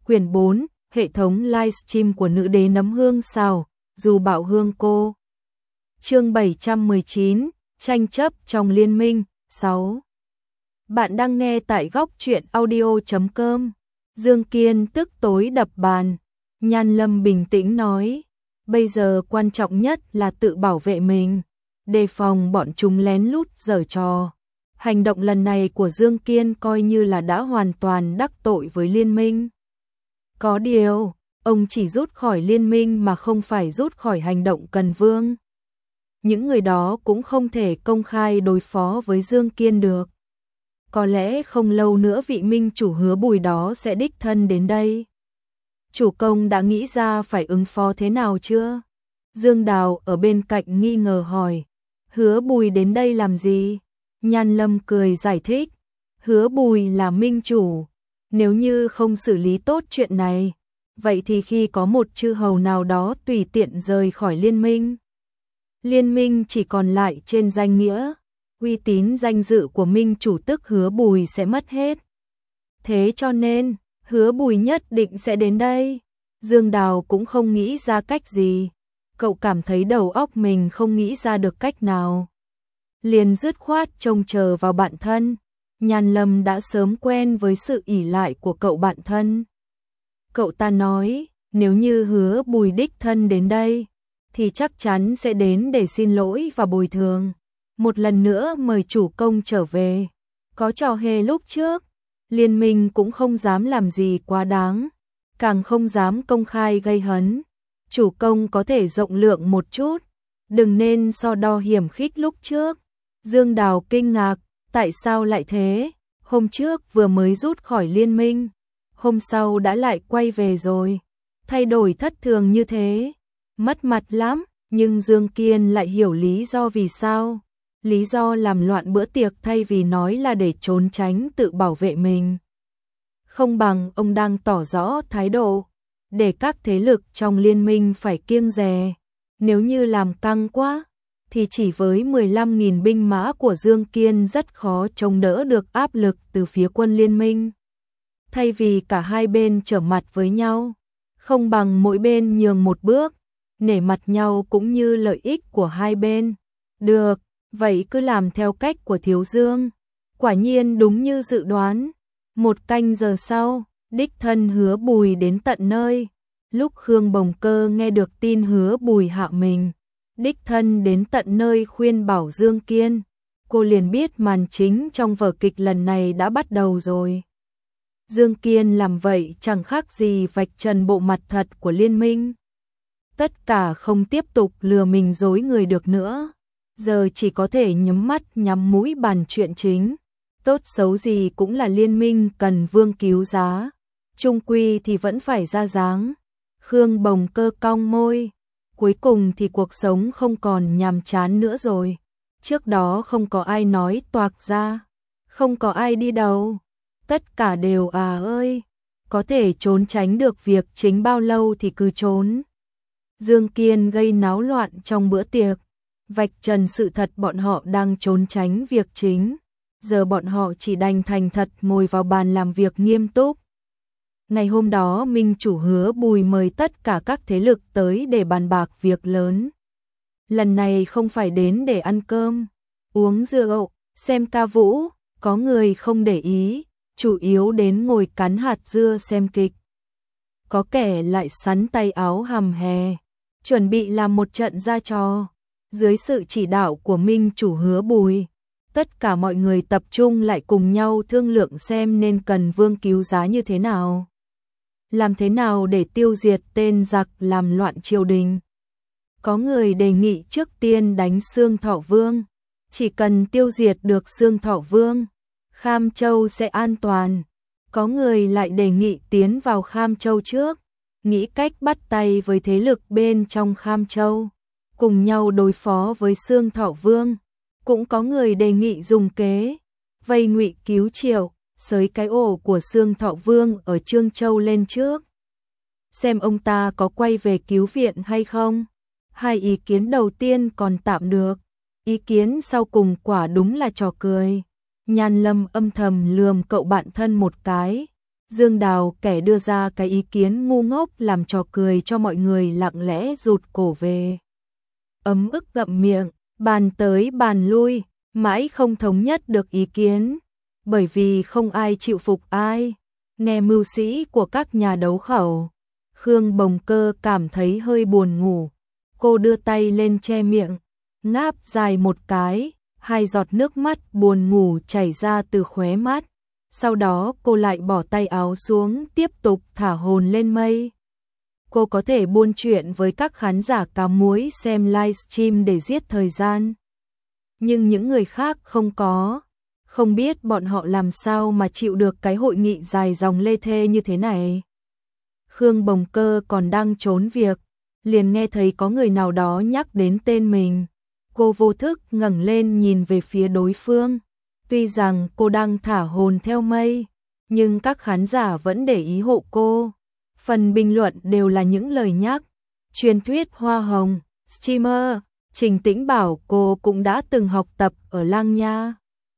Quyển 4, hệ thống livestream của nữ đế nấm hương xào, dù bạo hương cô. Chương 719, tranh chấp trong liên minh, 6. Bạn đang nghe tại góc truyện audio.com. Dương Kiên tức tối đập bàn. Nhan Lâm bình tĩnh nói, bây giờ quan trọng nhất là tự bảo vệ mình, đề phòng bọn chúng lén lút giở trò. Hành động lần này của Dương Kiên coi như là đã hoàn toàn đắc tội với liên minh. Có điều, ông chỉ rút khỏi liên minh mà không phải rút khỏi hành động Cần Vương. Những người đó cũng không thể công khai đối phó với Dương Kiên được. Có lẽ không lâu nữa vị minh chủ Hứa Bùi đó sẽ đích thân đến đây. Chủ công đã nghĩ ra phải ứng phó thế nào chưa? Dương Đào ở bên cạnh nghi ngờ hỏi. Hứa Bùi đến đây làm gì? Nhan Lâm cười giải thích. Hứa Bùi là minh chủ. Nếu như không xử lý tốt chuyện này, vậy thì khi có một chư hầu nào đó tùy tiện rời khỏi liên minh, liên minh chỉ còn lại trên danh nghĩa, uy tín danh dự của minh chủ tức Hứa Bùi sẽ mất hết. Thế cho nên, Hứa Bùi nhất định sẽ đến đây. Dương Đào cũng không nghĩ ra cách gì. Cậu cảm thấy đầu óc mình không nghĩ ra được cách nào. Liền dứt khoát trông chờ vào bạn thân. Nhan Lâm đã sớm quen với sự ỷ lại của cậu bạn thân. Cậu ta nói, nếu như Hứa Bùi đích thân đến đây, thì chắc chắn sẽ đến để xin lỗi và bồi thường. Một lần nữa mời chủ công trở về. Có trò hề lúc trước, liên minh cũng không dám làm gì quá đáng, càng không dám công khai gây hấn. Chủ công có thể rộng lượng một chút, đừng nên so đo hiểm khích lúc trước. Dương Đào kinh ngạc, tại sao lại thế? Hôm trước vừa mới rút khỏi liên minh, hôm sau đã lại quay về rồi. Thay đổi thất thường như thế, mất mặt lắm, nhưng Dương Kiên lại hiểu lý do vì sao. Lý do làm loạn bữa tiệc thay vì nói là để trốn tránh tự bảo vệ mình. Không bằng ông đang tỏ rõ thái độ, để các thế lực trong liên minh phải kiêng dè. Nếu như làm căng quá, thì chỉ với 15.000 binh mã của Dương Kiên rất khó chống đỡ được áp lực từ phía quân liên minh. Thay vì cả hai bên trở mặt với nhau, không bằng mỗi bên nhường một bước, nể mặt nhau cũng như lợi ích của hai bên. Được, vậy cứ làm theo cách của Thiếu Dương. Quả nhiên đúng như dự đoán. 1 canh giờ sau, đích thân Hứa Bùi đến tận nơi. Lúc Khương Bồng Cơ nghe được tin Hứa Bùi hạ mình, đích thân đến tận nơi khuyên bảo Dương Kiên, cô liền biết màn chính trong vở kịch lần này đã bắt đầu rồi. Dương Kiên làm vậy chẳng khác gì vạch trần bộ mặt thật của liên minh. Tất cả không tiếp tục lừa mình dối người được nữa, giờ chỉ có thể nhắm mắt nhắm mũi bàn chuyện chính. Tốt xấu gì cũng là liên minh Cần Vương cứu giá, chung quy thì vẫn phải ra dáng. Khương Bồng Cơ cong môi, cuối cùng thì cuộc sống không còn nhàm chán nữa rồi. Trước đó không có ai nói toạc ra, không có ai đi đâu, tất cả đều ơi, có thể trốn tránh được việc chính bao lâu thì cứ trốn. Dương Kiên gây náo loạn trong bữa tiệc, vạch trần sự thật bọn họ đang trốn tránh việc chính. Giờ bọn họ chỉ đành thành thật ngồi vào bàn làm việc nghiêm túc. Ngày hôm đó minh chủ Hứa Bùi mời tất cả các thế lực tới để bàn bạc việc lớn. Lần này không phải đến để ăn cơm, uống rượu, xem ca vũ, có người không để ý, chủ yếu đến ngồi cắn hạt dưa xem kịch. Có kẻ lại sắn tay áo hầm hè, chuẩn bị làm một trận ra trò. Dưới sự chỉ đạo của minh chủ Hứa Bùi, tất cả mọi người tập trung lại cùng nhau thương lượng xem nên Cần Vương cứu giá như thế nào. Làm thế nào để tiêu diệt tên giặc làm loạn triều đình. Có người đề nghị trước tiên đánh Xương Thọ Vương. Chỉ cần tiêu diệt được Xương Thọ Vương, Kham Châu sẽ an toàn. Có người lại đề nghị tiến vào Kham Châu trước, nghĩ cách bắt tay với thế lực bên trong Kham Châu, cùng nhau đối phó với Xương Thọ Vương. Cũng có người đề nghị dùng kế vây Ngụy Cứu Triệu, xới cái ổ của Xương Thọ Vương ở Trương Châu lên trước, xem ông ta có quay về cứu viện hay không. Hai ý kiến đầu tiên còn tạm được, ý kiến sau cùng quả đúng là trò cười. Nhan Lâm âm thầm lườm cậu bạn thân một cái. Dương Đào kẻ đưa ra cái ý kiến ngu ngốc làm trò cười cho mọi người lặng lẽ rụt cổ về. Ấm ức ngậm miệng, bàn tới bàn lui, mãi không thống nhất được ý kiến, bởi vì không ai chịu phục ai. Nghe mưu sĩ của các nhà đấu khẩu, Khương Bồng Cơ cảm thấy hơi buồn ngủ. Cô đưa tay lên che miệng, ngáp dài một cái, 2 giọt nước mắt buồn ngủ chảy ra từ khóe mắt. Sau đó cô lại bỏ tay áo xuống, tiếp tục thả hồn lên mây. Cô có thể buôn chuyện với các khán giả cá muối xem livestream để giết thời gian. Nhưng những người khác không có. Không biết bọn họ làm sao mà chịu được cái hội nghị dài dòng lê thê như thế này. Khương Bồng Cơ còn đang trốn việc, liền nghe thấy có người nào đó nhắc đến tên mình. Cô vô thức ngẩng lên nhìn về phía đối phương. Tuy rằng cô đang thả hồn theo mây, nhưng các khán giả vẫn để ý hộ cô. Phần bình luận đều là những lời nhắc. Truyền thuyết hoa hồng, streamer, Trình Tĩnh bảo cô cũng đã từng học tập ở Lang Nha.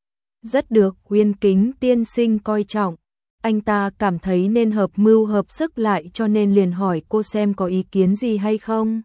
Rất được Uyên Kính tiên sinh coi trọng. Anh ta cảm thấy nên hợp mưu hợp sức lại cho nên liền hỏi cô xem có ý kiến gì hay không.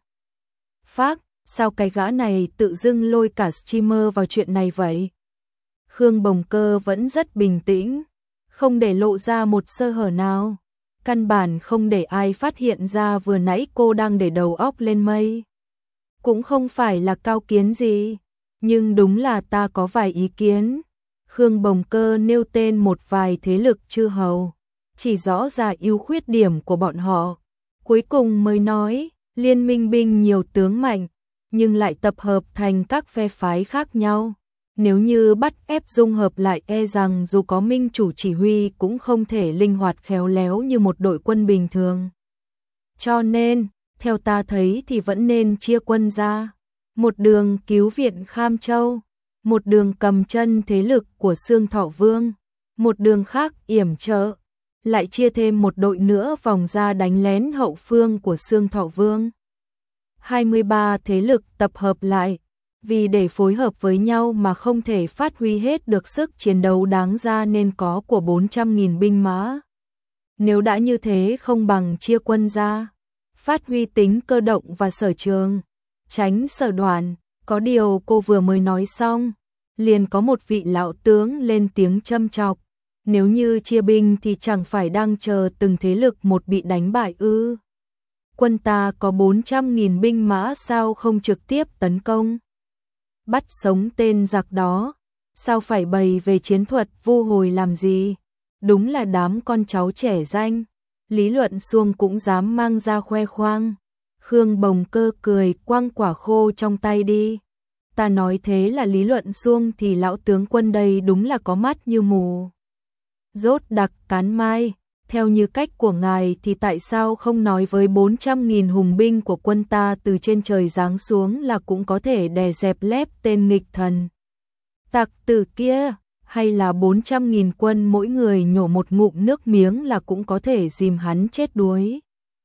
Phác, sao cái gã này tự dưng lôi cả streamer vào chuyện này vậy? Khương Bồng Cơ vẫn rất bình tĩnh, không để lộ ra một sơ hở nào. Căn bản không để ai phát hiện ra vừa nãy cô đang để đầu óc lên mây. Cũng không phải là cao kiến gì, nhưng đúng là ta có vài ý kiến. Khương Bồng Cơ nêu tên một vài thế lực chư hầu, chỉ rõ ra ưu khuyết điểm của bọn họ. Cuối cùng mới nói, liên minh binh nhiều tướng mạnh, nhưng lại tập hợp thành các phe phái khác nhau. Nếu như bắt ép dung hợp lại e rằng dù có minh chủ chỉ huy cũng không thể linh hoạt khéo léo như một đội quân bình thường. Cho nên, theo ta thấy thì vẫn nên chia quân ra. Một đường cứu viện Kham Châu, một đường cầm chân thế lực của Xương Thọ Vương, một đường khác yểm trợ, lại chia thêm một đội nữa vòng ra đánh lén hậu phương của Xương Thọ Vương. 23 thế lực tập hợp lại, vì để phối hợp với nhau mà không thể phát huy hết được sức chiến đấu đáng ra nên có của 400.000 binh mã. Nếu đã như thế không bằng chia quân ra, phát huy tính cơ động và sở trường, tránh sở đoạn. Có điều cô vừa mới nói xong, liền có một vị lão tướng lên tiếng châm chọc. Nếu như chia binh thì chẳng phải đang chờ từng thế lực một bị đánh bại ư? Quân ta có 400.000 binh mã sao không trực tiếp tấn công? Bắt sống tên giặc đó, sao phải bày về chiến thuật vu hồi làm gì? Đúng là đám con cháu trẻ danh, lý luận suông cũng dám mang ra khoe khoang. Khương Bồng Cơ cười quăng quả khô trong tay đi. Ta nói thế là lý luận suông thì lão tướng quân đây đúng là có mắt như mù. Rốt đặc cán mai, theo như cách của ngài thì tại sao không nói với 400.000 hùng binh của quân ta từ trên trời giáng xuống là cũng có thể đè dẹp lép tên nghịch thần tặc tử kia, hay là 400.000 quân mỗi người nhổ một ngụm nước miếng là cũng có thể dìm hắn chết đuối.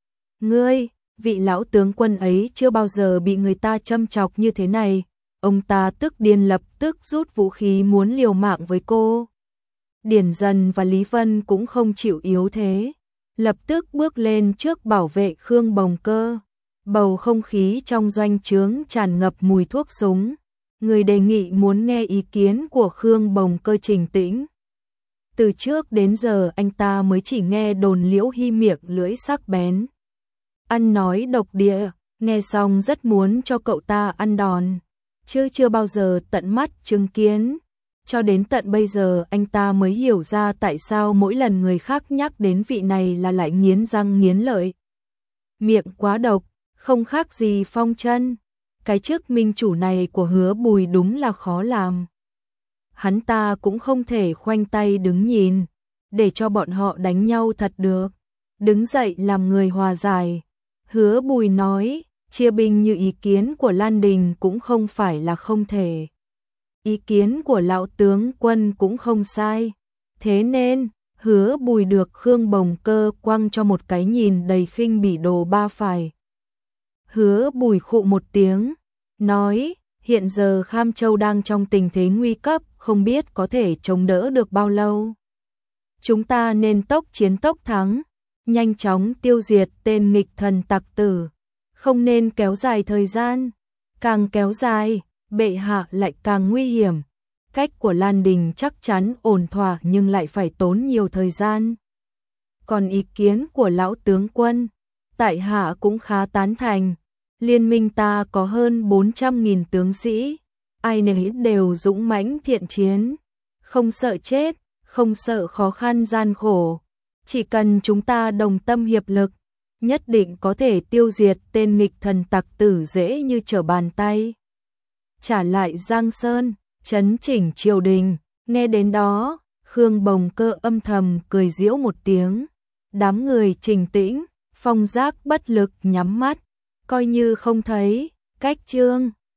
Ngươi, vị lão tướng quân ấy chưa bao giờ bị người ta châm chọc như thế này. Ông ta tức điên lập tức rút vũ khí muốn liều mạng với cô. Điển Dần và Lý Vân cũng không chịu yếu thế, lập tức bước lên trước bảo vệ Khương Bồng Cơ. Bầu không khí trong doanh trướng tràn ngập mùi thuốc súng. Người đề nghị muốn nghe ý kiến của Khương Bồng Cơ Trình Tĩnh. Từ trước đến giờ anh ta mới chỉ nghe đồn Liễu Hy miệng lưỡi sắc bén, ăn nói độc địa, nghe xong rất muốn cho cậu ta ăn đòn, chứ chưa bao giờ tận mắt chứng kiến. Cho đến tận bây giờ anh ta mới hiểu ra tại sao mỗi lần người khác nhắc đến vị này là lại nghiến răng nghiến lợi. Miệng quá độc, không khác gì Phong Chân. Cái chức minh chủ này của Hứa Bùi đúng là khó làm. Hắn ta cũng không thể khoanh tay đứng nhìn, để cho bọn họ đánh nhau thật được. Đứng dậy làm người hòa giải. Hứa Bùi nói, chia binh như ý kiến của Lan Đình cũng không phải là không thể. Ý kiến của lão tướng quân cũng không sai. Thế nên, Hứa Bùi được Khương Bồng Cơ quăng cho một cái nhìn đầy khinh bỉ đồ ba phải. Hứa Bùi khụ một tiếng, nói, hiện giờ Kham Châu đang trong tình thế nguy cấp, không biết có thể chống đỡ được bao lâu. Chúng ta nên tốc chiến tốc thắng, nhanh chóng tiêu diệt tên nghịch thần tặc tử, không nên kéo dài thời gian, càng kéo dài, bệ hạ lại càng nguy hiểm. Cách của Lan Đình chắc chắn ổn thỏa nhưng lại phải tốn nhiều thời gian. Còn ý kiến của lão tướng quân, tại hạ cũng khá tán thành. Liên minh ta có hơn 400.000 tướng sĩ, ai nấy đều dũng mãnh thiện chiến, không sợ chết, không sợ khó khăn gian khổ. Chỉ cần chúng ta đồng tâm hiệp lực, nhất định có thể tiêu diệt tên nghịch thần tặc tử dễ như trở bàn tay. Trả lại Giang Sơn, chấn chỉnh triều đình, nghe đến đó, Khương Bồng Cơ âm thầm cười giễu một tiếng. Đám người Trình Tĩnh, Phong Giác bất lực nhắm mắt, coi như không thấy. Cách chương